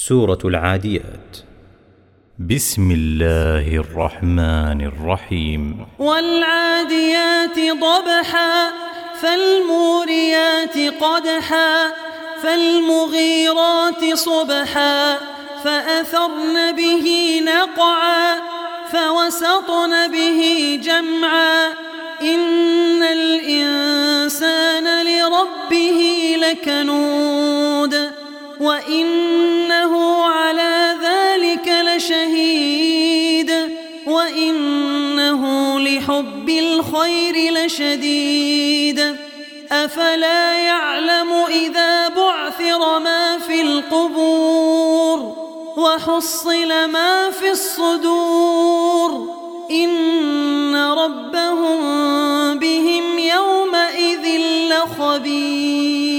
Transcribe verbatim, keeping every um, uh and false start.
سورة العاديات. بسم الله الرحمن الرحيم. والعاديات ضبحا فالموريات قدحا فالمغيرات صبحا فأثرن به نقعا فوسطن به جمعا إن الإنسان لربه لكنود وإنه على ذلك لشهيد وإنه لحب الخير لشديد أفلا يعلم إذا بعثر ما في القبور وحصل ما في الصدور إن ربهم بهم يومئذ لخبير.